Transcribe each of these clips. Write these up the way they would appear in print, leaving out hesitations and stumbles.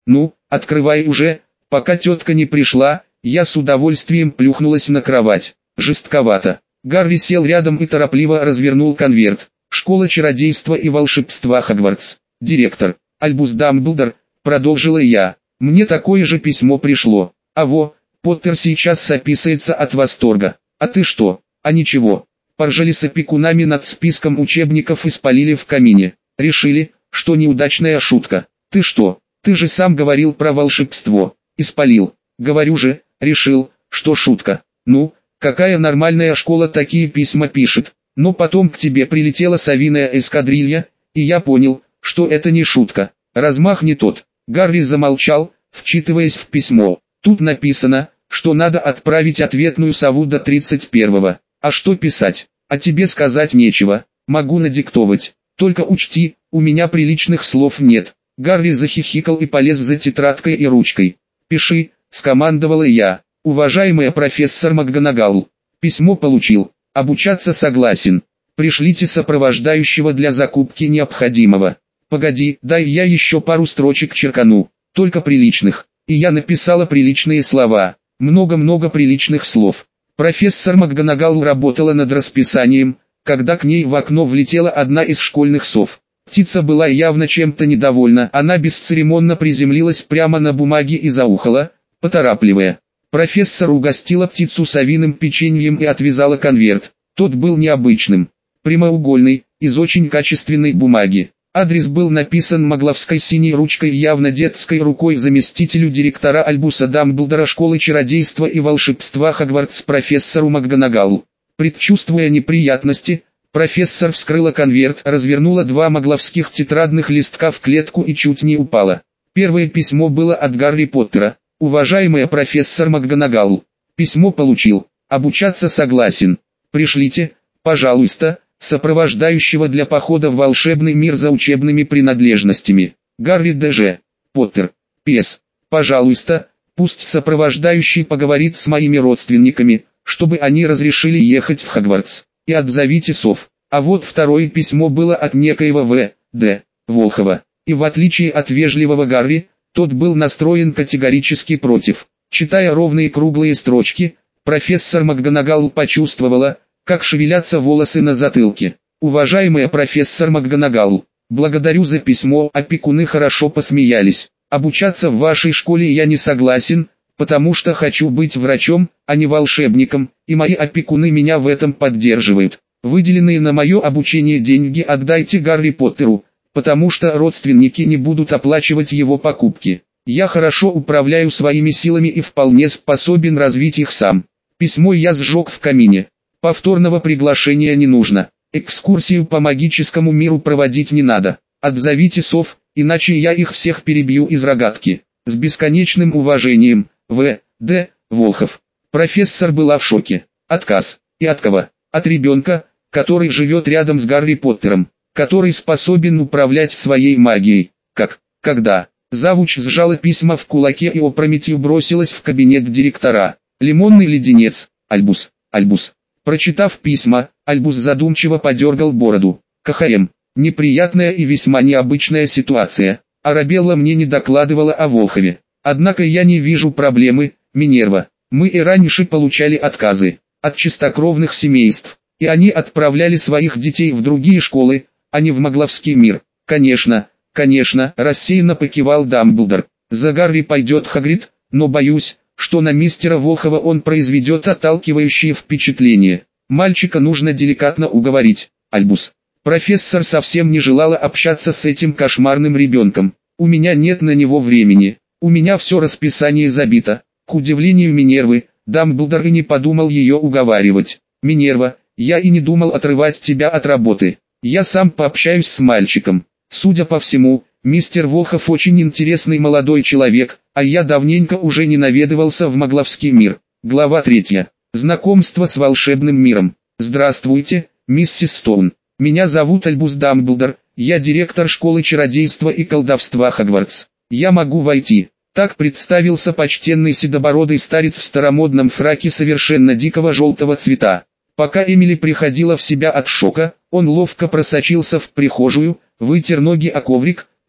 Ну, открывай уже, пока тетка не пришла. Я с удовольствием плюхнулась на кровать. Жестковато. Гарри сел рядом и торопливо развернул конверт. Школа чародейства и волшебства Хогвартс. Директор. Альбус Дамблдор, продолжила я. Мне такое же письмо пришло. А во, Поттер сейчас сописается от восторга. А ты что? А ничего. Поржали с опекунами над списком учебников и спалили в камине. Решили, что неудачная шутка. Ты что? Ты же сам говорил про волшебство. Испалил. Говорю же, решил, что шутка. Ну, какая нормальная школа такие письма пишет? Но потом к тебе прилетела совиная эскадрилья, и я понял, что это не шутка. Размах не тот. Гарри замолчал, вчитываясь в письмо. Тут написано, что надо отправить ответную сову до 31-го. А что писать? А тебе сказать нечего. Могу надиктовать. Только учти, у меня приличных слов нет. Гарри захихикал и полез за тетрадкой и ручкой. «Пиши», — скомандовала я. «Уважаемая профессор МакГонагал, письмо получил. Обучаться согласен. Пришлите сопровождающего для закупки необходимого». «Погоди, дай я еще пару строчек черкану, только приличных». И я написала приличные слова, много-много приличных слов. Профессор МакГонагал работала над расписанием, когда к ней в окно влетела одна из школьных сов. Птица была явно чем-то недовольна, она бесцеремонно приземлилась прямо на бумаге и заухала, поторапливая. Профессор угостила птицу совиным печеньем и отвязала конверт. Тот был необычным, прямоугольный, из очень качественной бумаги. Адрес был написан магловской синей ручкой, явно детской рукой, заместителю директора Альбуса Дамблдора школы чародейства и волшебства Хогвартс профессору МакГонагалу. Предчувствуя неприятности, профессор вскрыла конверт, развернула два магловских тетрадных листка в клетку и чуть не упала. Первое письмо было от Гарри Поттера. «Уважаемая профессор МакГонагал, письмо получил, обучаться согласен. Пришлите, пожалуйста, сопровождающего для похода в волшебный мир за учебными принадлежностями. Гарри Д.Ж. Поттер. П.С. Пожалуйста, пусть сопровождающий поговорит с моими родственниками, чтобы они разрешили ехать в Хогвартс. И отзовите сов». А вот второе письмо было от некоего В.Д. Волхова. И в отличие от вежливого Гарри, тот был настроен категорически против. Читая ровные круглые строчки, профессор МакГонагал почувствовала, как шевелятся волосы на затылке. «Уважаемая профессор МакГонагал, благодарю за письмо». Опекуны хорошо посмеялись. «Обучаться в вашей школе я не согласен, потому что хочу быть врачом, а не волшебником, и мои опекуны меня в этом поддерживают. Выделенные на мое обучение деньги отдайте Гарри Поттеру, потому что родственники не будут оплачивать его покупки. Я хорошо управляю своими силами и вполне способен развить их сам». Письмо я сжег в камине. Повторного приглашения не нужно. Экскурсию по магическому миру проводить не надо. Отзовите сов, иначе я их всех перебью из рогатки. С бесконечным уважением, В.Д. Волхов. Профессор была в шоке. Отказ. И от кого? От ребенка, который живет рядом с Гарри Поттером, который способен управлять своей магией. Как? Когда? Завуч сжала письма в кулаке и опрометью бросилась в кабинет директора. «Лимонный леденец, Альбус, Альбус». Прочитав письма, Альбус задумчиво подергал бороду. «КХМ. Неприятная и весьма необычная ситуация. Арабелла мне не докладывала о Волхове. Однако я не вижу проблемы, Минерва. Мы и раньше получали отказы от чистокровных семейств, и они отправляли своих детей в другие школы, а не в магловский мир. Конечно, рассеянно покивал Дамблдор. За Гарри пойдет Хагрид, но боюсь, что на мистера Волхова он произведет отталкивающее впечатление. Мальчика нужно деликатно уговорить, Альбус». Профессор совсем не желала общаться с этим кошмарным ребенком. «У меня нет на него времени, у меня все расписание забито». К удивлению Минервы, Дамблдор и не подумал ее уговаривать. «Минерва, я и не думал отрывать тебя от работы. Я сам пообщаюсь с мальчиком. Судя по всему, мистер Волхов очень интересный молодой человек, а я давненько уже не наведывался в магловский мир». Глава 3. Знакомство с волшебным миром. «Здравствуйте, миссис Стоун. Меня зовут Альбус Дамблдор, я директор школы чародейства и колдовства Хогвартс. Я могу войти?» Так представился почтенный седобородый старец в старомодном фраке совершенно дикого желтого цвета. Пока Эмили приходила в себя от шока, он ловко просочился в прихожую, вытер ноги о коврик,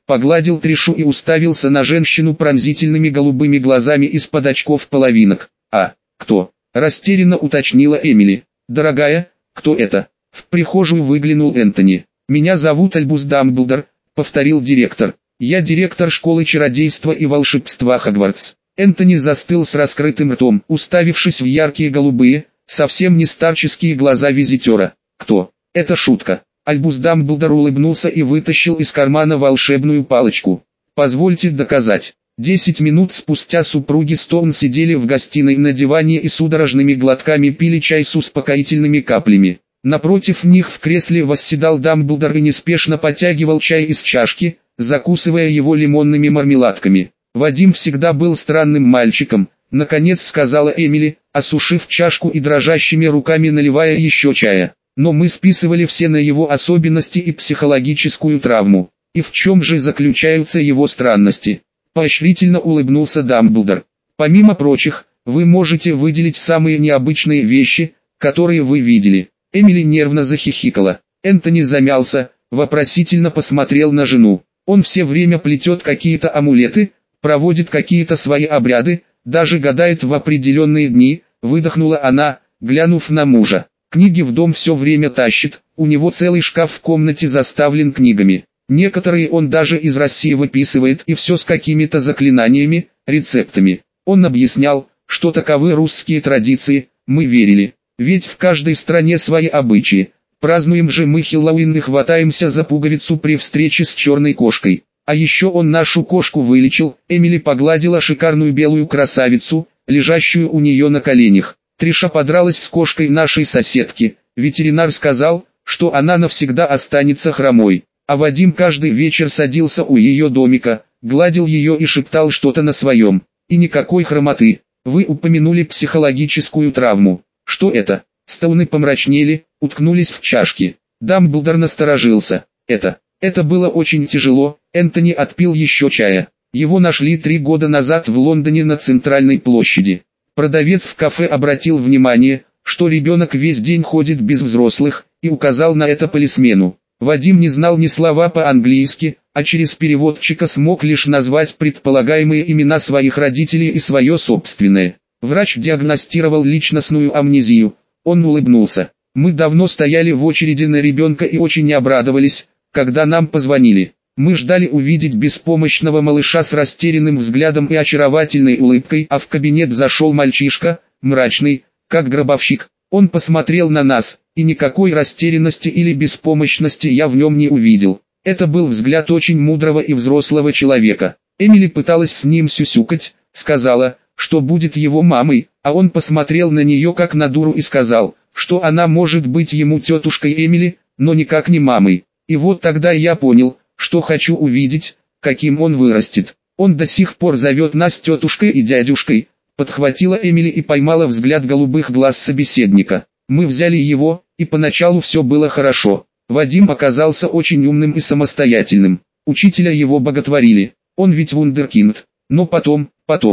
погладил Тришу и уставился на женщину пронзительными голубыми глазами из-под очков половинок. «А, кто?» – растерянно уточнила Эмили. «Дорогая, кто это?» В прихожую выглянул Энтони. «Меня зовут Альбус Дамблдор», – повторил директор. «Я директор школы чародейства и волшебства Хогвартс». Энтони застыл с раскрытым ртом, уставившись в яркие голубые, совсем не старческие глаза визитера. «Кто?» «Это шутка». Альбус Дамблдор улыбнулся и вытащил из кармана волшебную палочку. «Позвольте доказать». 10 минут спустя супруги Стоун сидели в гостиной на диване и судорожными глотками пили чай с успокоительными каплями. Напротив них в кресле восседал Дамблдор и неспешно потягивал чай из чашки, закусывая его лимонными мармеладками. «Вадим всегда был странным мальчиком», — наконец сказала Эмили, осушив чашку и дрожащими руками наливая еще чая. «Но мы списывали все на его особенности и психологическую травму. И в чем же заключаются его странности?» Поощрительно улыбнулся Дамблдор. «Помимо прочих, вы можете выделить самые необычные вещи, которые вы видели». Эмили нервно захихикала. Энтони замялся, вопросительно посмотрел на жену. «Он все время плетет какие-то амулеты, проводит какие-то свои обряды, даже гадает в определенные дни», выдохнула она, глянув на мужа. «Книги в дом все время тащит, у него целый шкаф в комнате заставлен книгами. Некоторые он даже из России выписывает, и все с какими-то заклинаниями, рецептами. Он объяснял, что таковы русские традиции, мы верили. Ведь в каждой стране свои обычаи. Празднуем же мы Хэллоуин и хватаемся за пуговицу при встрече с черной кошкой. А еще он нашу кошку вылечил». Эмили погладила шикарную белую красавицу, лежащую у нее на коленях. «Триша подралась с кошкой нашей соседки. Ветеринар сказал, что она навсегда останется хромой. А Вадим каждый вечер садился у ее домика, гладил ее и шептал что-то на своем. И никакой хромоты. Вы упомянули психологическую травму. Что это?» Стоуны помрачнели, уткнулись в чашки. Дамблдор насторожился. Это было очень тяжело. Энтони отпил еще чая. Его нашли 3 года назад в Лондоне на центральной площади. Продавец в кафе обратил внимание, что ребенок весь день ходит без взрослых, и указал на это полисмену. Вадим не знал ни слова по-английски, а через переводчика смог лишь назвать предполагаемые имена своих родителей и свое собственное. Врач диагностировал личностную амнезию. Он улыбнулся. «Мы давно стояли в очереди на ребенка и очень не обрадовались, когда нам позвонили. Мы ждали увидеть беспомощного малыша с растерянным взглядом и очаровательной улыбкой, а в кабинет зашел мальчишка, мрачный, как гробовщик. Он посмотрел на нас, и никакой растерянности или беспомощности я в нем не увидел. Это был взгляд очень мудрого и взрослого человека. Эмили пыталась с ним сюсюкать, сказала, что будет его мамой, а он посмотрел на нее как на дуру и сказал, что она может быть ему тетушкой Эмили, но никак не мамой. И вот тогда я понял, что хочу увидеть, каким он вырастет. Он до сих пор зовет нас тетушкой и дядюшкой», подхватила Эмили и поймала взгляд голубых глаз собеседника. «Мы взяли его, и поначалу все было хорошо. Вадим оказался очень умным и самостоятельным. Учителя его боготворили, он ведь вундеркинд. Но потом,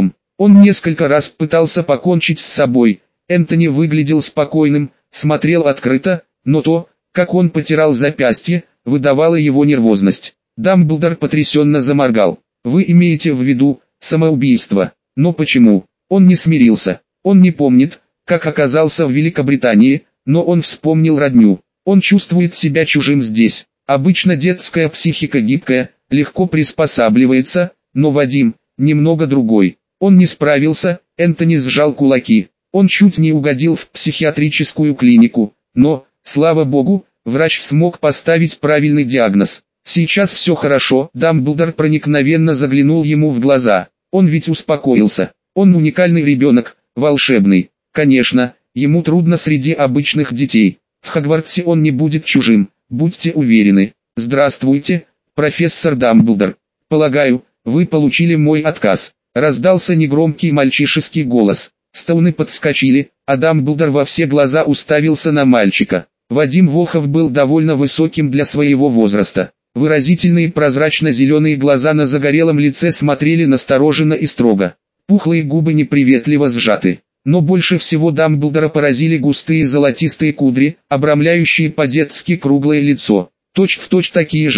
он несколько раз пытался покончить с собой». Энтони выглядел спокойным, смотрел открыто, но то, как он потирал запястье, выдавало его нервозность. Дамблдор потрясенно заморгал. «Вы имеете в виду самоубийство? Но почему?» Он не смирился. Он не помнит, как оказался в Великобритании, но он вспомнил родню. Он чувствует себя чужим здесь. Обычно детская психика гибкая, легко приспосабливается, но Вадим немного другой. Он не справился. Энтони сжал кулаки. Он чуть не угодил в психиатрическую клинику, но, слава богу, врач смог поставить правильный диагноз. Сейчас все хорошо. Дамблдор проникновенно заглянул ему в глаза. Он ведь успокоился. Он уникальный ребенок, волшебный. Конечно, ему трудно среди обычных детей. В Хогвартсе он не будет чужим, будьте уверены. «Здравствуйте, профессор Дамблдор. Полагаю, вы получили мой отказ». Раздался негромкий мальчишеский голос. Стоуны подскочили, а Дамблдор во все глаза уставился на мальчика. Вадим Волхов был довольно высоким для своего возраста. Выразительные прозрачно-зеленые глаза на загорелом лице смотрели настороженно и строго. Пухлые губы неприветливо сжаты. Но больше всего Дамблдора поразили густые золотистые кудри, обрамляющие по-детски круглое лицо. Точь-в-точь такие же,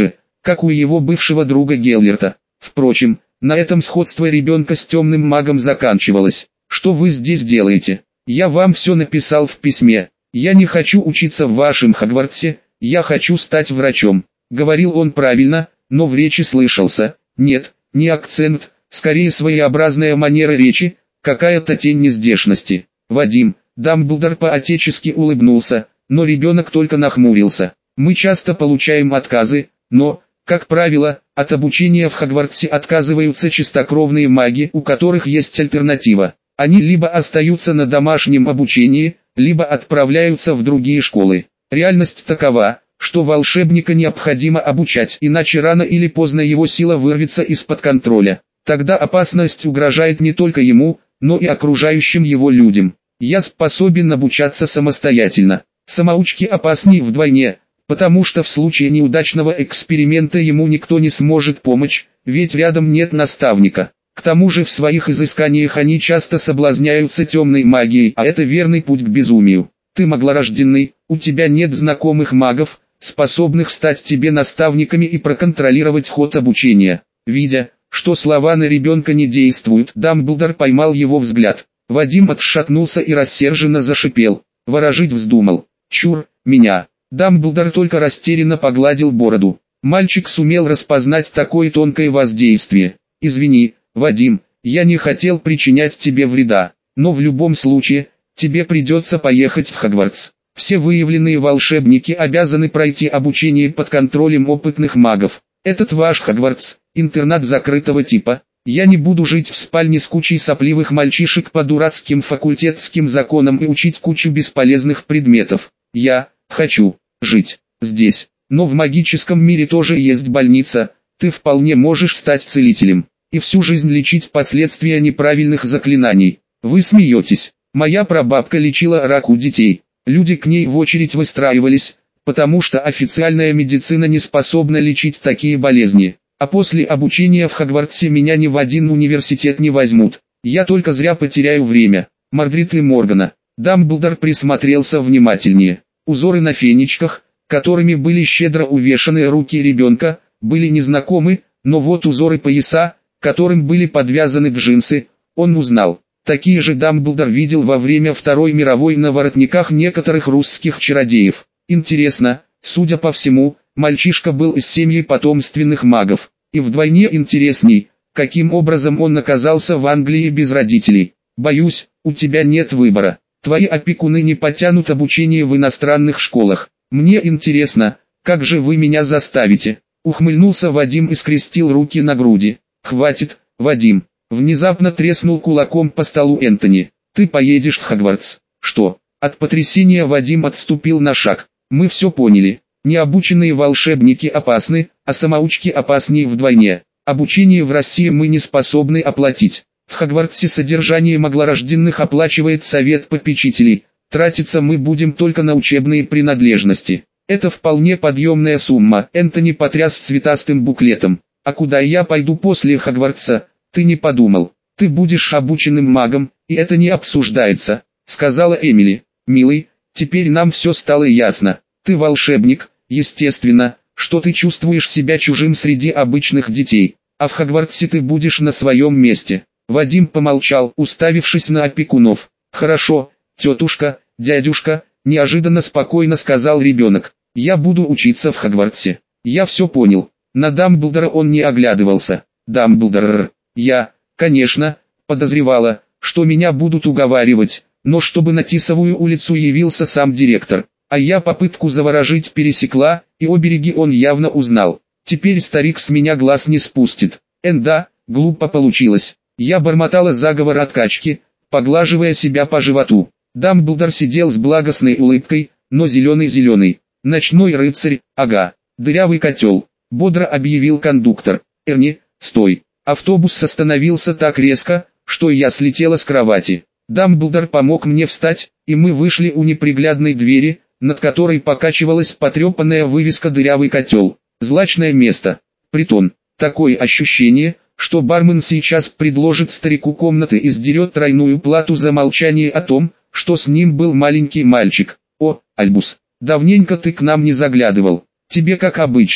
как у его бывшего друга Геллерта. Впрочем, на этом сходство ребенка с темным магом заканчивалось. «Что вы здесь делаете? Я вам все написал в письме. Я не хочу учиться в вашем Хогвартсе, я хочу стать врачом». Говорил он правильно, но в речи слышался, нет, не акцент, скорее своеобразная манера речи, какая-то тень нездешности. «Вадим», Дамблдор по-отечески улыбнулся, но ребенок только нахмурился. «Мы часто получаем отказы, но, как правило, от обучения в Хогвартсе отказываются чистокровные маги, у которых есть альтернатива. Они либо остаются на домашнем обучении, либо отправляются в другие школы. Реальность такова, что волшебника необходимо обучать, иначе рано или поздно его сила вырвется из-под контроля. Тогда опасность угрожает не только ему, но и окружающим его людям. Я способен обучаться самостоятельно. Самоучки опаснее вдвойне, потому что в случае неудачного эксперимента ему никто не сможет помочь, ведь рядом нет наставника. К тому же в своих изысканиях они часто соблазняются темной магией, а это верный путь к безумию. Ты маглорожденный, у тебя нет знакомых магов, способных стать тебе наставниками и проконтролировать ход обучения. Видя, что слова на ребенка не действуют, Дамблдор поймал его взгляд. Вадим отшатнулся и рассерженно зашипел. Ворожить вздумал. «Чур, меня!» Дамблдор только растерянно погладил бороду. Мальчик сумел распознать такое тонкое воздействие. «Извини, Вадим, я не хотел причинять тебе вреда, но в любом случае, тебе придется поехать в Хогвартс. Все выявленные волшебники обязаны пройти обучение под контролем опытных магов. Этот ваш Хогвартс, интернат закрытого типа. Я не буду жить в спальне с кучей сопливых мальчишек по дурацким факультетским законам и учить кучу бесполезных предметов. Я хочу жить здесь, но в магическом мире тоже есть больница, ты вполне можешь стать целителем и всю жизнь лечить последствия неправильных заклинаний. Вы смеетесь, моя прабабка лечила рак у детей, люди к ней в очередь выстраивались, потому что официальная медицина не способна лечить такие болезни. А после обучения в Хогвартсе меня ни в один университет не возьмут. Я только зря потеряю время. Мордрид и Моргана. Дамблдор присмотрелся внимательнее. Узоры на фенечках, которыми были щедро увешаны руки ребенка, были незнакомы, но вот узоры пояса, которым были подвязаны джинсы, он узнал. Такие же Дамблдор видел во время Второй мировой на воротниках некоторых русских чародеев. Интересно, судя по всему, мальчишка был из семьи потомственных магов. И вдвойне интересней, каким образом он оказался в Англии без родителей. Боюсь, у тебя нет выбора. Твои опекуны не потянут обучение в иностранных школах. Мне интересно, как же вы меня заставите? Ухмыльнулся Вадим и скрестил руки на груди. Хватит, Вадим. Внезапно треснул кулаком по столу Энтони. Ты поедешь в Хогвартс. Что? От потрясения Вадим отступил на шаг. Мы все поняли. Необученные волшебники опасны, а самоучки опаснее вдвойне. Обучение в России мы не способны оплатить. В Хогвартсе содержание маглорожденных оплачивает совет попечителей. Тратиться мы будем только на учебные принадлежности. Это вполне подъемная сумма. Энтони потряс цветастым буклетом. А куда я пойду после Хогвартса, ты не подумал. Ты будешь обученным магом, и это не обсуждается, сказала Эмили. Милый, теперь нам все стало ясно. Ты волшебник. Естественно, что ты чувствуешь себя чужим среди обычных детей, а в Хогвартсе ты будешь на своем месте. Вадим помолчал, уставившись на опекунов. Хорошо, тетушка, дядюшка, неожиданно спокойно сказал ребенок. Я буду учиться в Хогвартсе. Я все понял. На Дамблдора он не оглядывался. Дамблдор, я, конечно, подозревала, что меня будут уговаривать, но чтобы на Тисовую улицу явился сам директор. А я попытку заворожить пересекла, и обереги он явно узнал. Теперь старик с меня глаз не спустит. Да, глупо получилось. Я бормотала заговор от качки, поглаживая себя по животу. Дамблдор сидел с благостной улыбкой, но зеленый-зеленый. Ночной рыцарь, ага, дырявый котел. Бодро объявил кондуктор. Эрни, стой. Автобус остановился так резко, что я слетела с кровати. Дамблдор помог мне встать, и мы вышли у неприглядной двери, над которой покачивалась потрепанная вывеска «Дырявый котел». Злачное место. Притон. Такое ощущение, что бармен сейчас предложит старику комнаты и сдерет тройную плату за молчание о том, что с ним был маленький мальчик. О, Альбус, давненько ты к нам не заглядывал. Тебе как обычно.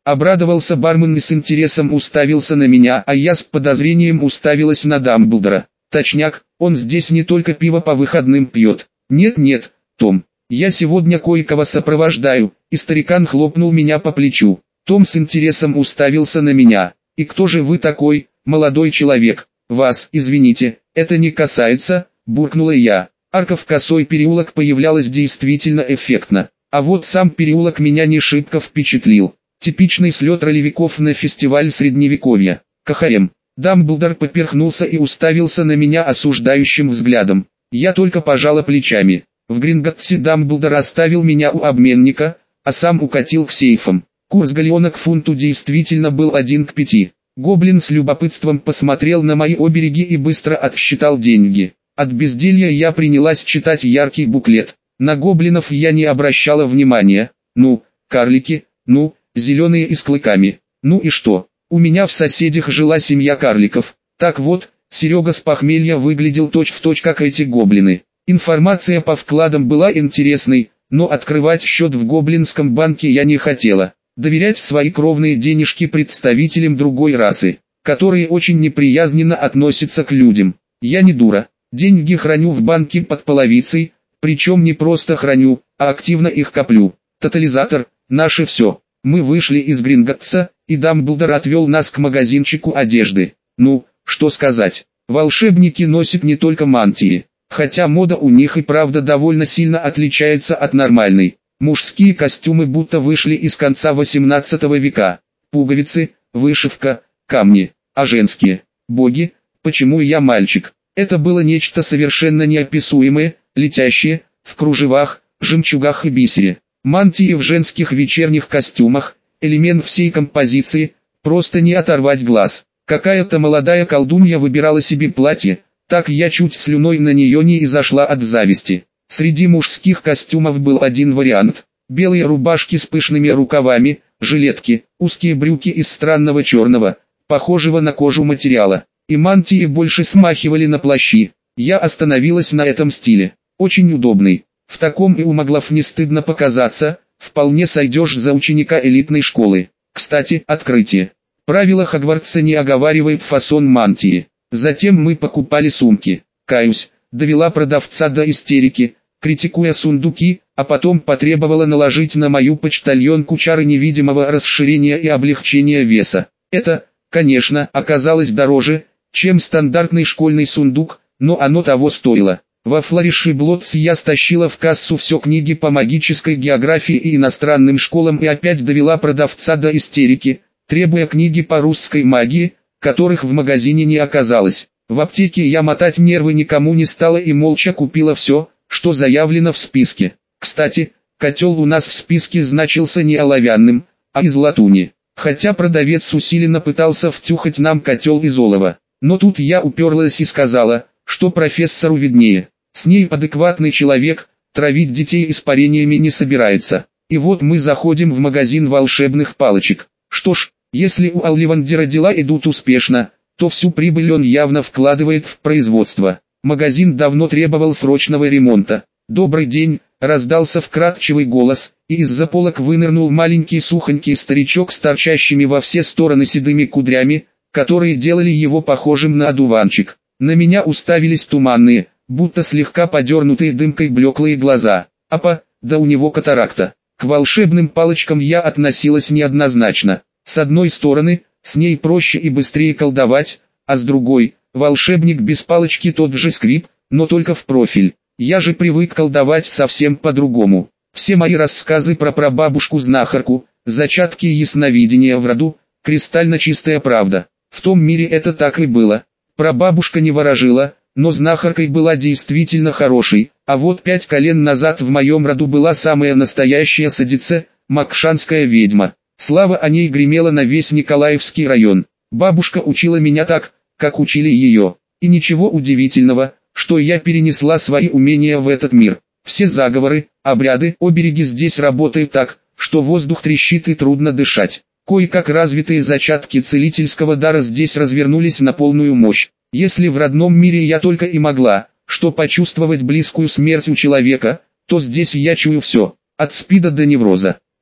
Обрадовался бармен и с интересом уставился на меня, а я с подозрением уставилась на Дамблдора. Точняк, он здесь не только пиво по выходным пьет. Нет, Том, я сегодня кое-кого сопровождаю, и старикан хлопнул меня по плечу. Том с интересом уставился на меня. И кто же вы такой, молодой человек? Вас, извините, это не касается, буркнула я. Арка в Косой переулок появлялась действительно эффектно. А вот сам переулок меня не шибко впечатлил. Типичный слет ролевиков на фестиваль средневековья. КХМ. Дамблдор поперхнулся и уставился на меня осуждающим взглядом. Я только пожала плечами. В Гринготтсе Дамблдор оставил меня у обменника, а сам укатил к сейфам. Курс галеона к фунту действительно был 1 к 5. Гоблин с любопытством посмотрел на мои обереги и быстро отсчитал деньги. От безделья я принялась читать яркий буклет. На гоблинов я не обращала внимания. Ну, карлики, ну, зеленые и с клыками. Ну и что? У меня в соседях жила семья карликов. Так вот, Серега с похмелья выглядел точь-в-точь как эти гоблины. Информация по вкладам была интересной, но открывать счет в гоблинском банке я не хотела. Доверять свои кровные денежки представителям другой расы, которые очень неприязненно относятся к людям. Я не дура. Деньги храню в банке под половицей, причем не просто храню, а активно их коплю. Тотализатор – наше все. Мы вышли из Гринготтса, и Дамблдор отвел нас к магазинчику одежды. Ну, что сказать, волшебники носят не только мантии, хотя мода у них и правда довольно сильно отличается от нормальной. Мужские костюмы будто вышли из конца 18 века. Пуговицы, вышивка, камни, а женские, боги, почему я мальчик? Это было нечто совершенно неописуемое, летящее, в кружевах, жемчугах и бисере. Мантии в женских вечерних костюмах, элемент всей композиции, просто не оторвать глаз. Какая-то молодая колдунья выбирала себе платье, так я чуть слюной на нее не изошла от зависти. Среди мужских костюмов был один вариант. Белые рубашки с пышными рукавами, жилетки, узкие брюки из странного черного, похожего на кожу материала. И мантии больше смахивали на плащи. Я остановилась на этом стиле. Очень удобный. В таком и у маглов не стыдно показаться, вполне сойдешь за ученика элитной школы. Кстати, открытие. Правила Хогвартса не оговаривают фасон мантии. Затем мы покупали сумки. Каюсь, довела продавца до истерики, критикуя сундуки, а потом потребовала наложить на мою почтальонку чары невидимого расширения и облегчения веса. Это, конечно, оказалось дороже, чем стандартный школьный сундук, но оно того стоило. Во Флориши Блотс я стащила в кассу все книги по магической географии и иностранным школам и опять довела продавца до истерики, требуя книги по русской магии, которых в магазине не оказалось. В аптеке я мотать нервы никому не стала и молча купила все, что заявлено в списке. Кстати, котел у нас в списке значился не оловянным, а из латуни. Хотя продавец усиленно пытался втюхать нам котел из олова. Но тут я уперлась и сказала, что профессору виднее. С ней адекватный человек, травить детей испарениями не собирается. И вот мы заходим в магазин волшебных палочек. Что ж, если у Олливандера дела идут успешно, то всю прибыль он явно вкладывает в производство. Магазин давно требовал срочного ремонта. «Добрый день», — раздался вкрадчивый голос, и из-за полок вынырнул маленький сухонький старичок с торчащими во все стороны седыми кудрями, которые делали его похожим на одуванчик. На меня уставились туманные, будто слегка подернутые дымкой блеклые глаза. Апа, да у него катаракта. К волшебным палочкам я относилась неоднозначно. С одной стороны, с ней проще и быстрее колдовать, а с другой, волшебник без палочки тот же скрип, но только в профиль. Я же привык колдовать совсем по-другому. Все мои рассказы про прабабушку-знахарку, зачатки ясновидения в роду, кристально чистая правда. В том мире это так и было. Прабабушка не ворожила, но знахаркой была действительно хорошей, а вот 5 колен назад в моем роду была самая настоящая садице, макшанская ведьма. Слава о ней гремела на весь Николаевский район. Бабушка учила меня так, как учили ее. И ничего удивительного, что я перенесла свои умения в этот мир. Все заговоры, обряды, обереги здесь работают так, что воздух трещит и трудно дышать. Кое-как развитые зачатки целительского дара здесь развернулись на полную мощь. Если в родном мире я только и могла, что почувствовать близкую смерть у человека, то здесь я чую все, от СПИДа до невроза.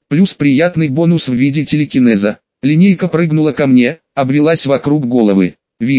плюс приятный бонус в виде телекинеза. Линейка прыгнула ко мне, обвелась вокруг головы.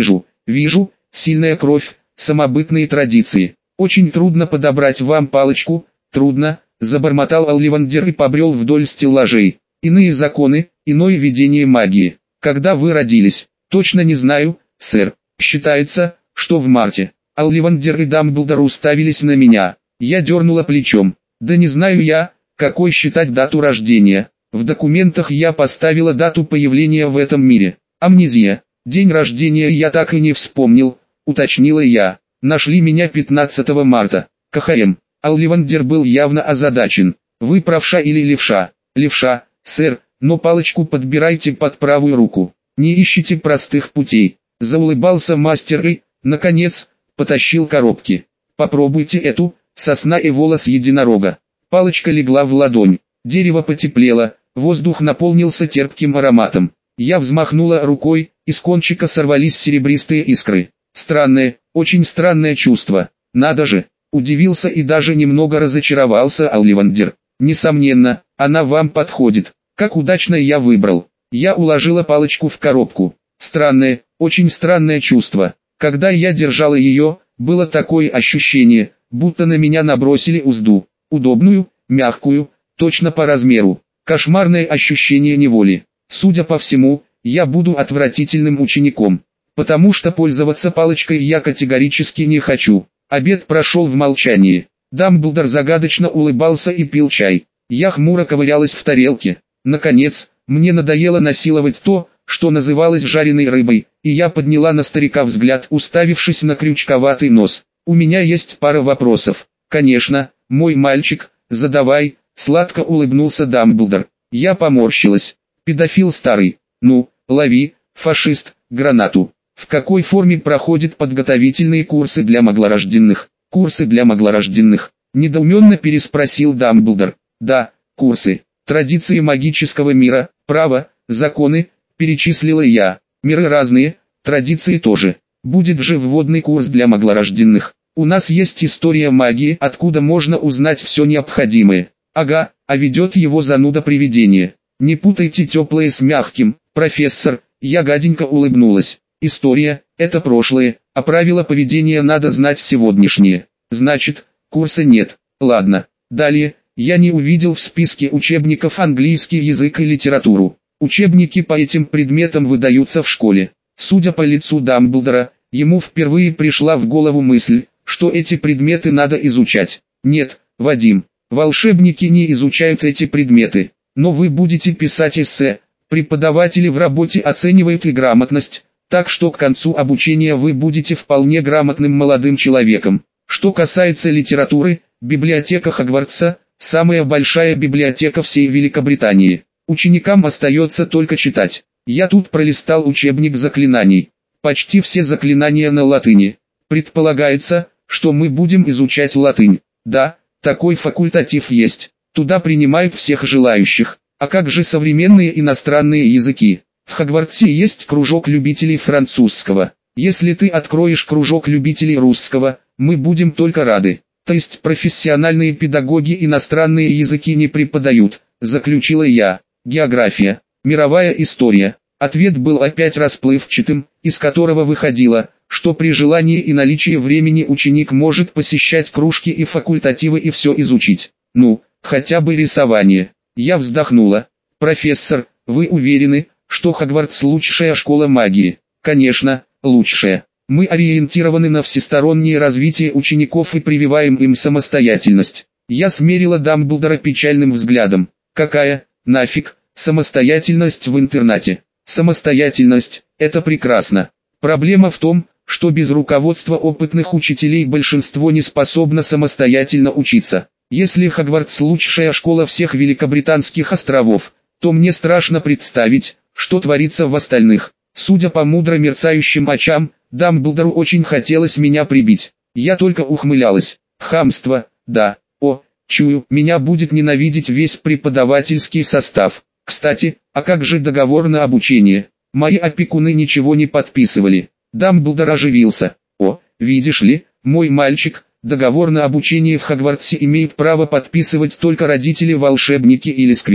Вижу, сильная кровь, самобытные традиции. Очень трудно подобрать вам палочку, трудно, забормотал Олливандер и побрел вдоль стеллажей. Иные законы, иное видение магии. Когда вы родились? Точно не знаю, сэр. Считается, что в марте. Олливандер и Дамблдор уставились на меня. Я дернула плечом. Да не знаю я, какой считать дату рождения. В документах я поставила дату появления в этом мире. Амнезия. День рождения я так и не вспомнил, уточнила я. Нашли меня 15 марта. КХМ. Олливандер был явно озадачен. Вы правша или левша? Левша, сэр, но палочку подбирайте под правую руку. Не ищите простых путей. Заулыбался мастер и, наконец, потащил коробки. Попробуйте эту, сосна и волос единорога. Палочка легла в ладонь. Дерево потеплело, воздух наполнился терпким ароматом. Я взмахнула рукой, из кончика сорвались серебристые искры. Странное, очень странное чувство. Надо же, удивился и даже немного разочаровался Олливандер. Несомненно, она вам подходит. Как удачно я выбрал. Я уложила палочку в коробку. Странное, очень странное чувство. Когда я держала ее, было такое ощущение, будто на меня набросили узду. Удобную, мягкую, точно по размеру. Кошмарное ощущение неволи. Судя по всему, я буду отвратительным учеником. Потому что пользоваться палочкой я категорически не хочу. Обед прошел в молчании. Дамблдор загадочно улыбался и пил чай. Я хмуро ковырялась в тарелке. Наконец, мне надоело насиловать то, что называлось жареной рыбой, и я подняла на старика взгляд, уставившись на крючковатый нос. У меня есть пара вопросов. Конечно, мой мальчик, задавай, сладко улыбнулся Дамблдор. Я поморщилась. Педофил старый. Ну, лови, фашист, гранату. В какой форме проходят подготовительные курсы для маглорожденных? Курсы для маглорожденных? Недоуменно переспросил Дамблдор. Да, курсы. Традиции магического мира, право, законы, перечислила я. Миры разные, традиции тоже. Будет же вводный курс для маглорожденных. У нас есть история магии, откуда можно узнать все необходимое. Ага, а ведет его зануда-привидение. Не путайте теплое с мягким, профессор. Я гаденько улыбнулась. История – это прошлое, а правила поведения надо знать сегодняшнее. Значит, курса нет. Ладно. Далее, я не увидел в списке учебников английский язык и литературу. Учебники по этим предметам выдаются в школе. Судя по лицу Дамблдора, ему впервые пришла в голову мысль, что эти предметы надо изучать. Нет, Вадим, волшебники не изучают эти предметы. Но вы будете писать эссе. Преподаватели в работе оценивают и грамотность, так что к концу обучения вы будете вполне грамотным молодым человеком. Что касается литературы, библиотека Хогвартса – самая большая библиотека всей Великобритании. Ученикам остается только читать. Я тут пролистал учебник заклинаний. Почти все заклинания на латыни. Предполагается, что мы будем изучать латынь. Да, такой факультатив есть. Туда принимают всех желающих. А как же современные иностранные языки? В Хогвартсе есть кружок любителей французского. Если ты откроешь кружок любителей русского, мы будем только рады. То есть профессиональные педагоги иностранные языки не преподают, заключила я. География, мировая история. Ответ был опять расплывчатым, из которого выходило, что при желании и наличии времени ученик может посещать кружки и факультативы и все изучить. Ну, хотя бы рисование. Я вздохнула. Профессор, вы уверены, что Хогвартс лучшая школа магии? Конечно, лучшая. Мы ориентированы на всестороннее развитие учеников и прививаем им самостоятельность. Я смерила Дамблдора печальным взглядом. Какая, нафиг, самостоятельность в интернате? Самостоятельность – это прекрасно. Проблема в том, что без руководства опытных учителей большинство не способно самостоятельно учиться. Если Хогвартс лучшая школа всех Великобританских островов, то мне страшно представить, что творится в остальных. Судя по мудро мерцающим очам, Дамблдору очень хотелось меня прибить. Я только ухмылялась. Хамство, да. О, чую, меня будет ненавидеть весь преподавательский состав. Кстати, а как же договор на обучение? Мои опекуны ничего не подписывали. Дамблдор оживился. О, видишь ли, мой мальчик, договор на обучение в Хогвартсе имеют право подписывать только родители-волшебники или скрибы.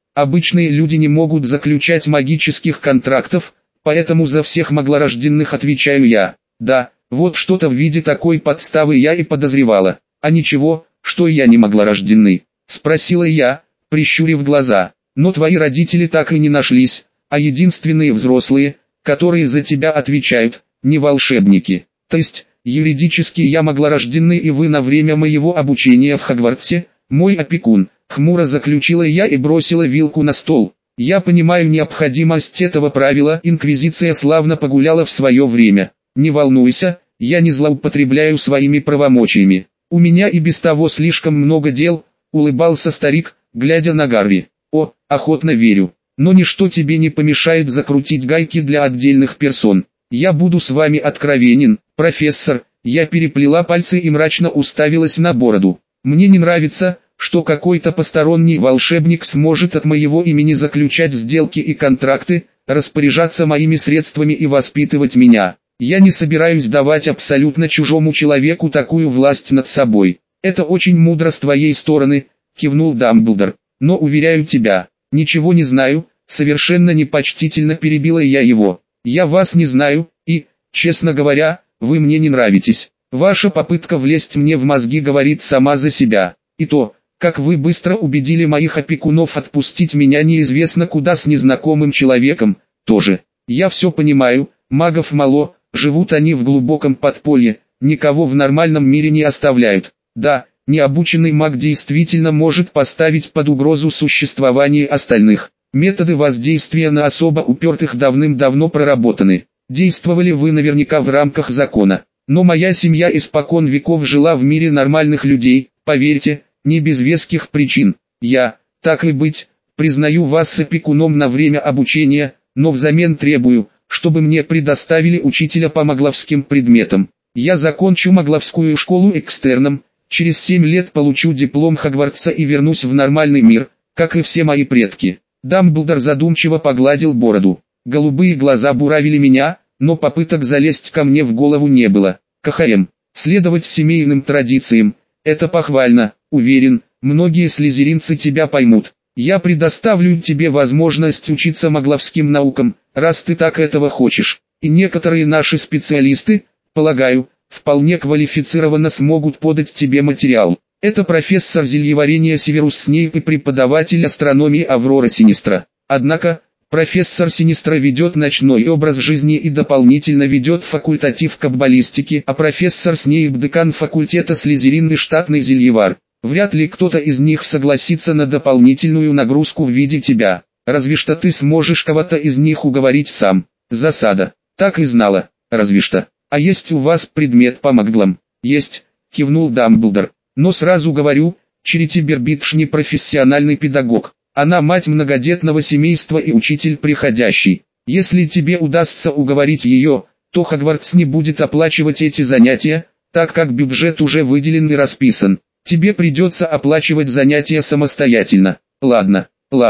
Обычные люди не могут заключать магических контрактов, поэтому за всех маглорожденных отвечаю я. Да, вот что-то в виде такой подставы я и подозревала. А ничего, что я не маглорожденный? Спросила я, прищурив глаза. Но твои родители так и не нашлись, а единственные взрослые, которые за тебя отвечают, не волшебники. То есть, юридически я маглорожденный, и вы на время моего обучения в Хогвартсе, мой опекун. Хмуро заключила я и бросила вилку на стол. Я понимаю необходимость этого правила, Инквизиция славно погуляла в свое время. Не волнуйся, я не злоупотребляю своими правомочиями. У меня и без того слишком много дел, улыбался старик, глядя на Гарри. О, охотно верю. Но ничто тебе не помешает закрутить гайки для отдельных персон. Я буду с вами откровенен, профессор. Я переплела пальцы и мрачно уставилась на бороду. Мне не нравится, что какой-то посторонний волшебник сможет от моего имени заключать сделки и контракты, распоряжаться моими средствами и воспитывать меня. Я не собираюсь давать абсолютно чужому человеку такую власть над собой. Это очень мудро с твоей стороны, кивнул Дамблдор. Но уверяю тебя, ничего не знаю, совершенно непочтительно перебила я его. Я вас не знаю, и, честно говоря, вы мне не нравитесь. Ваша попытка влезть мне в мозги говорит сама за себя. И то, как вы быстро убедили моих опекунов отпустить меня неизвестно куда с незнакомым человеком, тоже. Я все понимаю, магов мало, живут они в глубоком подполье, никого в нормальном мире не оставляют. Да, необученный маг действительно может поставить под угрозу существование остальных. Методы воздействия на особо упертых давным-давно проработаны. Действовали вы наверняка в рамках закона. Но моя семья испокон веков жила в мире нормальных людей, поверьте, не без веских причин. Я, так и быть, признаю вас опекуном на время обучения, но взамен требую, чтобы мне предоставили учителя по магловским предметам. Я закончу магловскую школу экстерном, через 7 лет получу диплом Хогвартса и вернусь в нормальный мир, как и все мои предки. Дамблдор задумчиво погладил бороду. Голубые глаза буравили меня, но попыток залезть ко мне в голову не было. КХМ. Следовать семейным традициям. Это похвально, уверен, многие слизеринцы тебя поймут. Я предоставлю тебе возможность учиться магловским наукам, раз ты так этого хочешь. И некоторые наши специалисты, полагаю, вполне квалифицированно смогут подать тебе материал. Это профессор зельеварения Северус Снейп и преподаватель астрономии Аврора Синистра. Однако, профессор Синистра ведет ночной образ жизни и дополнительно ведет факультатив каббалистики, а профессор Снейп декан факультета Слизерин и штатный зельевар. Вряд ли кто-то из них согласится на дополнительную нагрузку в виде тебя. Разве что ты сможешь кого-то из них уговорить сам. Засада. Так и знала. Разве что. А есть у вас предмет по маглам? Есть, кивнул Дамблдор. Но сразу говорю, Черити Бербитш не профессиональный педагог. Она мать многодетного семейства и учитель приходящий. Если тебе удастся уговорить ее, то Хогвартс не будет оплачивать эти занятия, так как бюджет уже выделен и расписан. Тебе придется оплачивать занятия самостоятельно. Ладно,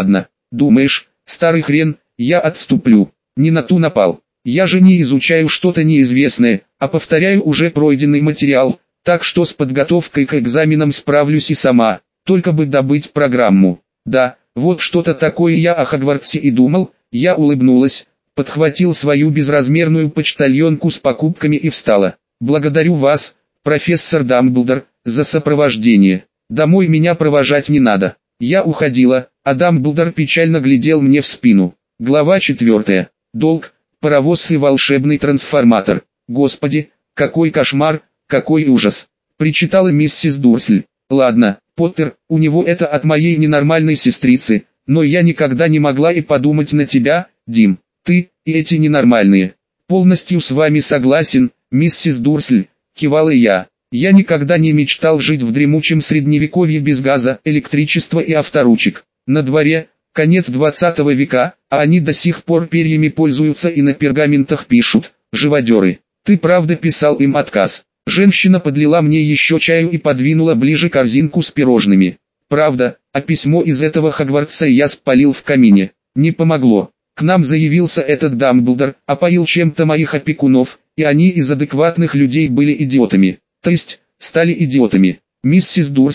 думаешь, старый хрен, я отступлю. Не на ту напал. Я же не изучаю что-то неизвестное, а повторяю уже пройденный материал, так что с подготовкой к экзаменам справлюсь и сама, только бы добыть программу. Да, вот что-то такое я о Хогвартсе и думал. Я улыбнулась, подхватил свою безразмерную почтальонку с покупками и встала. Благодарю вас, профессор Дамблдор, за сопровождение. Домой меня провожать не надо. Я уходила, а Дамблдор печально глядел мне в спину. Глава 4. Долг, паровоз и волшебный трансформатор. Господи, какой кошмар, какой ужас. Причитала миссис Дурсль. Ладно, Поттер, у него это от моей ненормальной сестрицы, но я никогда не могла и подумать на тебя, Дим. Ты, и эти ненормальные. Полностью с вами согласен, миссис Дурсль, кивала я. Я никогда не мечтал жить в дремучем средневековье без газа, электричества и авторучек. На дворе, конец 20 века, а они до сих пор перьями пользуются и на пергаментах пишут, живодеры. Ты правда писал им отказ? Женщина подлила мне еще чаю и подвинула ближе корзинку с пирожными. Правда, а письмо из этого Хогвартса я спалил в камине. Не помогло. К нам заявился этот Дамблдор, опоил чем-то моих опекунов, и они из адекватных людей были идиотами. То есть, стали идиотами. Миссис Дурсль,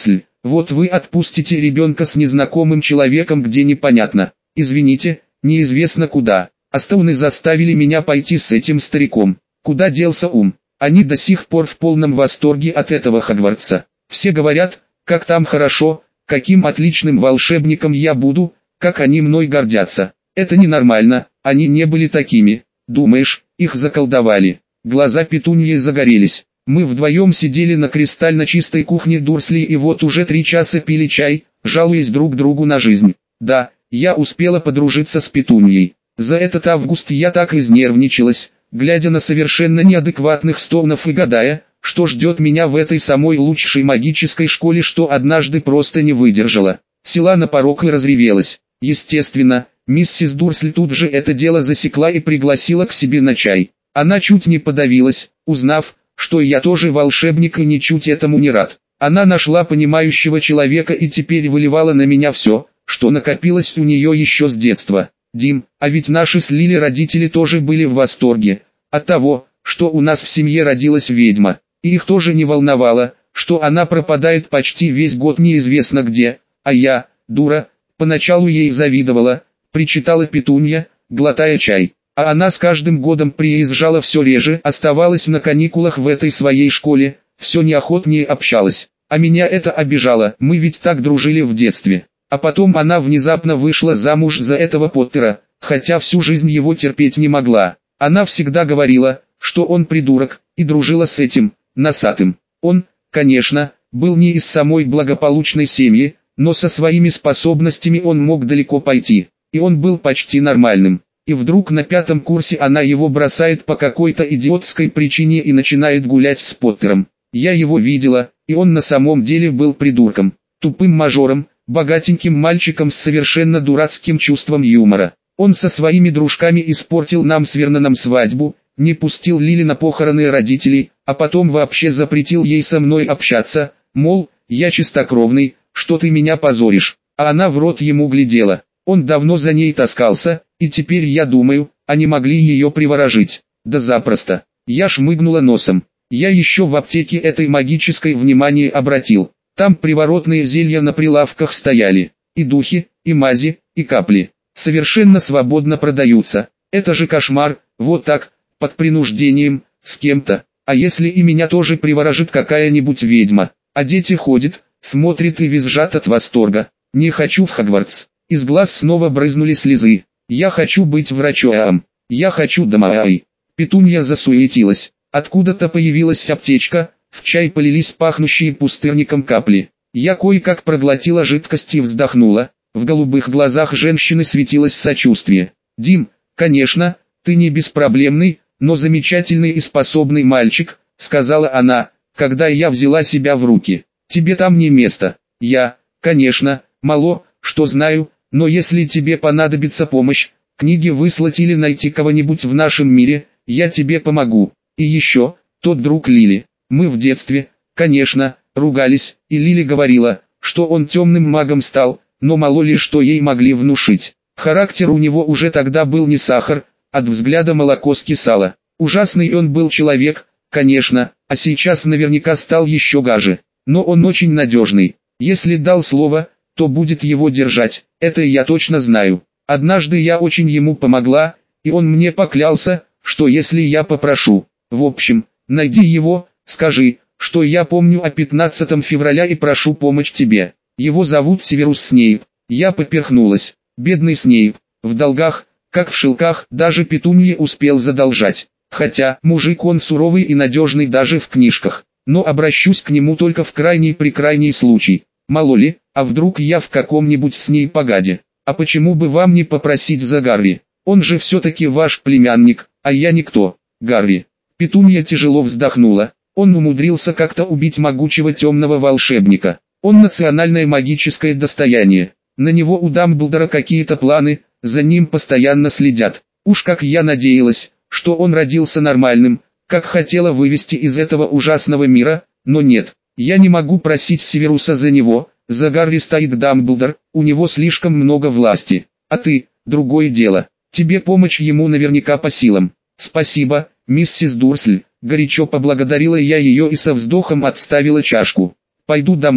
Вот вы отпустите ребенка с незнакомым человеком где непонятно. Извините, неизвестно куда. Астауны заставили меня пойти с этим стариком. Куда делся ум? Они до сих пор в полном восторге от этого Хогвартса. Все говорят, как там хорошо, каким отличным волшебником я буду, как они мной гордятся. Это ненормально, они не были такими. Думаешь, их заколдовали? Глаза Петуньи загорелись. Мы вдвоем сидели на кристально чистой кухне Дурсли и вот уже 3 часа пили чай, жалуясь друг другу на жизнь. Да, я успела подружиться с Петуньей. За этот август я так изнервничалась, глядя на совершенно неадекватных Стоунов и гадая, что ждет меня в этой самой лучшей магической школе, что однажды просто не выдержала. Села на порог и разревелась. Естественно, миссис Дурсли тут же это дело засекла и пригласила к себе на чай. Она чуть не подавилась, узнав, что я тоже волшебник и ничуть этому не рад. Она нашла понимающего человека и теперь выливала на меня все, что накопилось у нее еще с детства. Дим, а ведь наши с Лили родители тоже были в восторге от того, что у нас в семье родилась ведьма. И их тоже не волновало, что она пропадает почти весь год неизвестно где, а я, дура, поначалу ей завидовала, причитала Петунья, глотая чай. А она с каждым годом приезжала все реже, оставалась на каникулах в этой своей школе, все неохотнее общалась. А меня это обижало, мы ведь так дружили в детстве. А потом она внезапно вышла замуж за этого Поттера, хотя всю жизнь его терпеть не могла. Она всегда говорила, что он придурок, и дружила с этим, носатым. Он, конечно, был не из самой благополучной семьи, но со своими способностями он мог далеко пойти, и он был почти нормальным. И вдруг на 5-м курсе она его бросает по какой-то идиотской причине и начинает гулять с Поттером. Я его видела, и он на самом деле был придурком, тупым мажором, богатеньким мальчиком с совершенно дурацким чувством юмора. Он со своими дружками испортил нам с Верноном свадьбу, не пустил Лили на похороны родителей, а потом вообще запретил ей со мной общаться, мол, я чистокровный, что ты меня позоришь, а она в рот ему глядела. Он давно за ней таскался, и теперь я думаю, они могли ее приворожить. Да запросто. Я шмыгнула носом. Я еще в аптеке этой магической внимание обратил. Там приворотные зелья на прилавках стояли. И духи, и мази, и капли. Совершенно свободно продаются. Это же кошмар, вот так, под принуждением, с кем-то. А если и меня тоже приворожит какая-нибудь ведьма? А дети ходят, смотрят и визжат от восторга. Не хочу в Хогвартс. Из глаз снова брызнули слезы. Я хочу быть врачом. Я хочу домой. Петунья засуетилась. Откуда-то появилась аптечка, в чай полились пахнущие пустырником капли. Я кое-как проглотила жидкость и вздохнула. В голубых глазах женщины светилось сочувствие. «Дим, конечно, ты не беспроблемный, но замечательный и способный мальчик», — сказала она, когда я взяла себя в руки. «Тебе там не место». Я, конечно, мало, что знаю, но если тебе понадобится помощь, книги выслать или найти кого-нибудь в нашем мире, я тебе помогу. И еще, тот друг Лили. Мы в детстве, конечно, ругались, и Лили говорила, что он темным магом стал, но мало ли что ей могли внушить. Характер у него уже тогда был не сахар, от взгляда молоко скисало. Ужасный он был человек, конечно, а сейчас наверняка стал еще гаже. Но он очень надежный. Если дал слово, то будет его держать, это я точно знаю. Однажды я очень ему помогла, и он мне поклялся, что если я попрошу. В общем, найди его, скажи, что я помню о 15 февраля и прошу помочь тебе. Его зовут Северус Снейп. Я поперхнулась. Бедный Снейп, в долгах, как в шелках, даже Петунье успел задолжать. Хотя, мужик он суровый и надежный даже в книжках. Но обращусь к нему только в крайний случай. Мало ли, а вдруг я в каком-нибудь с ней погаде. А почему бы вам не попросить за Гарри? Он же все-таки ваш племянник, а я никто. Гарри. Петунья тяжело вздохнула. Он умудрился как-то убить могучего темного волшебника. Он национальное магическое достояние. На него у Дамблдора какие-то планы, за ним постоянно следят. Уж как я надеялась, что он родился нормальным, как хотела вывести из этого ужасного мира, но нет. Я не могу просить Северуса за него, за Гарри стоит Дамблдор, у него слишком много власти. А ты, другое дело, тебе помочь ему наверняка по силам. Спасибо, миссис Дурсль, горячо поблагодарила я ее и со вздохом отставила чашку. Пойду домой,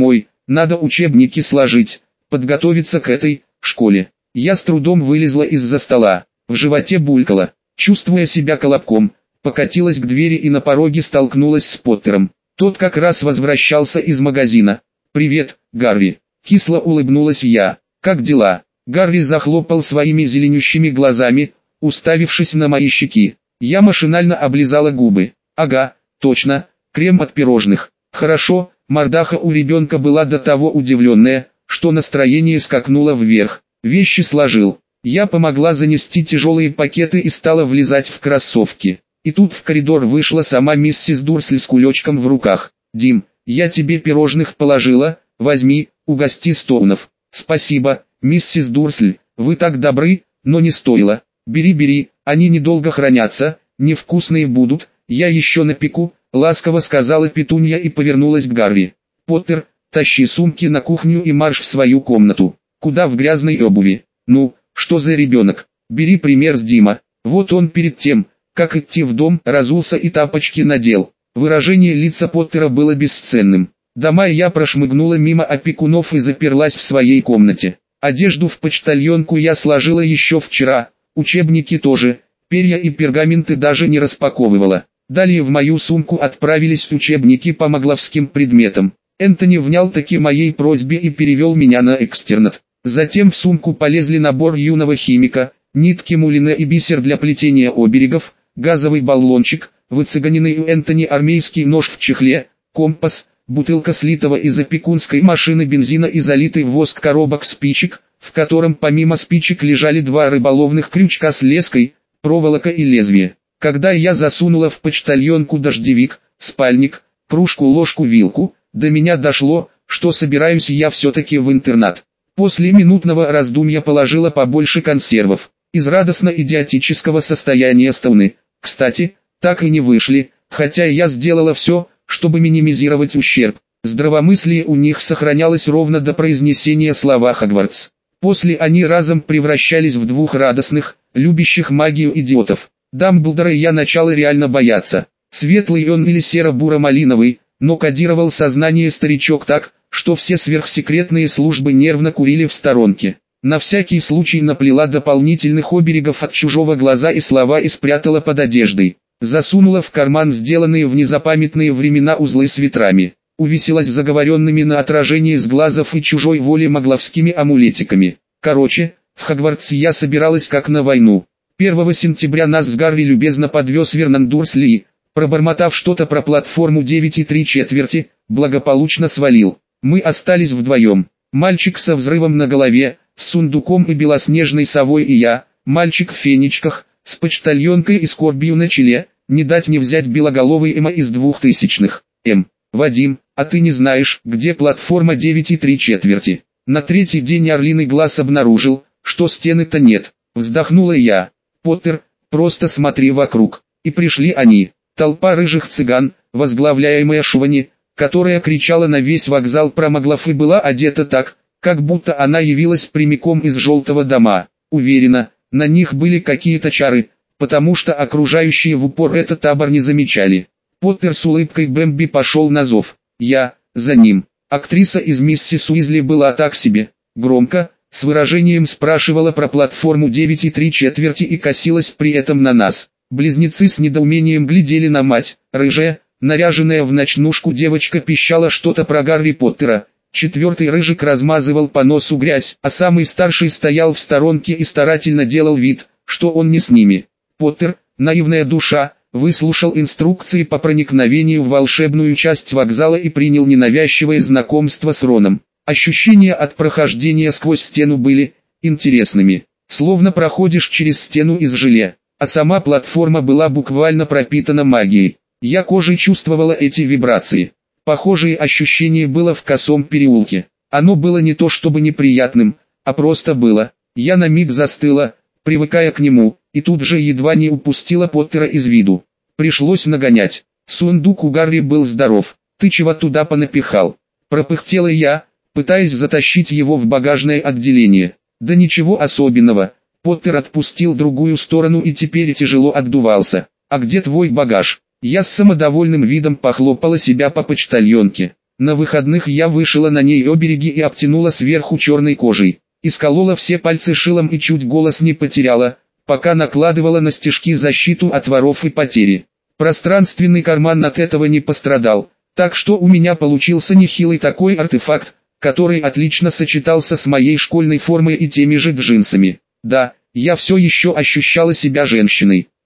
надо учебники сложить, подготовиться к этой школе. Я с трудом вылезла из-за стола, в животе булькало, чувствуя себя колобком, покатилась к двери и на пороге столкнулась с Поттером. Тот как раз возвращался из магазина. «Привет, Гарри», — кисло улыбнулась я. «Как дела?» Гарри захлопал своими зеленющими глазами, уставившись на мои щеки. Я машинально облизала губы. «Ага, точно, крем от пирожных». «Хорошо», мордаха у ребенка была до того удивленная, что настроение скакнуло вверх. Вещи сложил. Я помогла занести тяжелые пакеты и стала влезать в кроссовки. И тут в коридор вышла сама миссис Дурсль с кулечком в руках. «Дим, я тебе пирожных положила, возьми, угости Стоунов». «Спасибо, миссис Дурсль, вы так добры, но не стоило. Бери, они недолго хранятся, невкусные будут, я еще напеку», ласково сказала Петунья и повернулась к Гарри. «Поттер, тащи сумки на кухню и марш в свою комнату». «Куда в грязной обуви? Ну, что за ребенок? Бери пример с Дима. Вот он перед тем, как идти в дом, разулся и тапочки надел». Выражение лица Поттера было бесценным. Дома я прошмыгнула мимо опекунов и заперлась в своей комнате. Одежду в почтальонку я сложила еще вчера, учебники тоже, перья и пергаменты даже не распаковывала. Далее в мою сумку отправились учебники по магловским предметам. Энтони внял таки моей просьбе и перевел меня на экстернат. Затем в сумку полезли набор юного химика, нитки мулина и бисер для плетения оберегов, газовый баллончик, выцеганенный у Энтони армейский нож в чехле, компас, бутылка слитого из опекунской машины бензина и залитый в воск коробок спичек, в котором помимо спичек лежали 2 рыболовных крючка с леской, проволока и лезвие. Когда я засунула в почтальонку дождевик, спальник, кружку, ложку, вилку, до меня дошло, что собираюсь я все-таки в интернат. После минутного раздумья положила побольше консервов. Из радостно-идиотического состояния Стоуны, кстати, так и не вышли, хотя я сделала все, чтобы минимизировать ущерб. Здравомыслие у них сохранялось ровно до произнесения слова «Хогвартс». После они разом превращались в 2 радостных, любящих магию идиотов. Дамблдора я начала реально бояться. Светлый он или серо-буро-малиновый, но кодировал сознание старичок так, что все сверхсекретные службы нервно курили в сторонке. На всякий случай наплела дополнительных оберегов от чужого глаза и слова и спрятала под одеждой. Засунула в карман сделанные в незапамятные времена узлы с ветрами. Увеселась заговоренными на отражение с глазов и чужой воли магловскими амулетиками. Короче, в Хогвартс я собиралась как на войну. 1 сентября нас с Гарри любезно подвез Вернон Дурсли, пробормотав что-то про платформу 9 3/4, благополучно свалил. Мы остались вдвоем. Мальчик со взрывом на голове, с сундуком и белоснежной совой и я, мальчик в фенечках, с почтальонкой и скорбью на челе, не дать не взять белоголовый Эмма из 2000-х. Вадим, а ты не знаешь, где платформа 9 3/4? На 3-й день орлиный глаз обнаружил, что стены-то нет. Вздохнула я. Поттер, просто смотри вокруг. И пришли они. Толпа рыжих цыган, возглавляемая Шувани, которая кричала на весь вокзал про маглов и была одета так, как будто она явилась прямиком из желтого дома. Уверена, на них были какие-то чары, потому что окружающие в упор этот табор не замечали. Поттер с улыбкой Бэмби пошел на зов. Я, за ним. Актриса из «Миссис Уизли» была так себе. Громко, с выражением спрашивала про платформу 9 3/4 и косилась при этом на нас. Близнецы с недоумением глядели на мать. Рыжая, наряженная в ночнушку девочка пищала что-то про Гарри Поттера. 4-й рыжик размазывал по носу грязь, а самый старший стоял в сторонке и старательно делал вид, что он не с ними. Поттер, наивная душа, выслушал инструкции по проникновению в волшебную часть вокзала и принял ненавязчивое знакомство с Роном. Ощущения от прохождения сквозь стену были интересными, словно проходишь через стену из желе, а сама платформа была буквально пропитана магией. Я кожей чувствовала эти вибрации. Похожее ощущение было в Косом переулке. Оно было не то чтобы неприятным, а просто было. Я на миг застыла, привыкая к нему, и тут же едва не упустила Поттера из виду. Пришлось нагонять. Сундук у Гарри был здоров. «Ты чего туда понапихал?» Пропыхтела я, пытаясь затащить его в багажное отделение. Да ничего особенного. Поттер отпустил другую сторону и теперь тяжело отдувался. «А где твой багаж?» Я с самодовольным видом похлопала себя по почтальонке. На выходных я вышила на ней обереги и обтянула сверху черной кожей. Исколола все пальцы шилом и чуть голос не потеряла, пока накладывала на стежки защиту от воров и потери. Пространственный карман от этого не пострадал, так что у меня получился нехилый такой артефакт, который отлично сочетался с моей школьной формой и теми же джинсами. Да, я все еще ощущала себя женщиной.